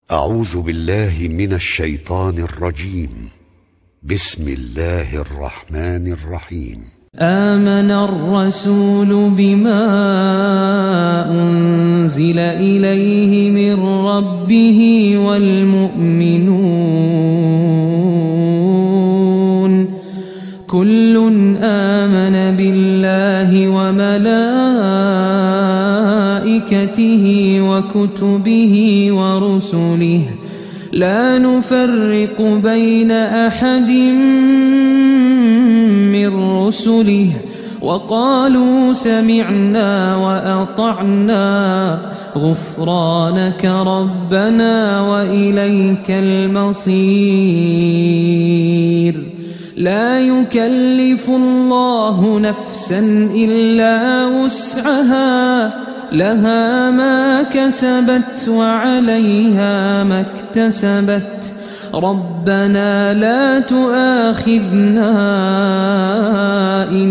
أعوذ بالله من الشيطان الرجيم. بسم الله الرحمن الرحيم. آمن الرسول بما أنزل إليه من ربه والمؤمنون كل آمن بالله وملائكته وكتبه ورسله لا نفرق بين أحد من رسله وقالوا سمعنا وأطعنا غفرانك ربنا وإليك المصير. لا يكلف الله نفسا إلا وسعها لها ما كسبت وعليها ما اكتسبت ربنا لا تؤاخذنا إن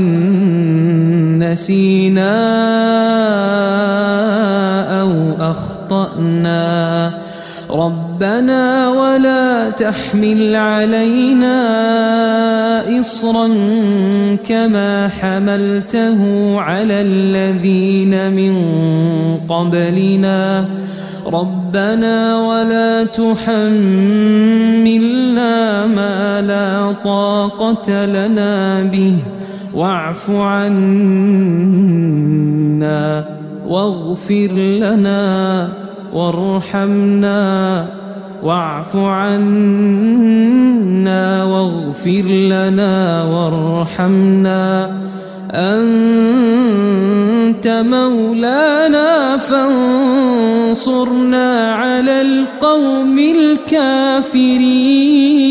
نسينا أو أخطأنا ربنا ولا تحمل علينا إصرا كما حملته على الذين من قبلنا ربنا ولا تحملنا ما لا طاقة لنا به واعف عنا واغفر لنا وارحمنا واعف عنا واغفر لنا وارحمنا أنت مولانا فانصرنا على القوم الكافرين.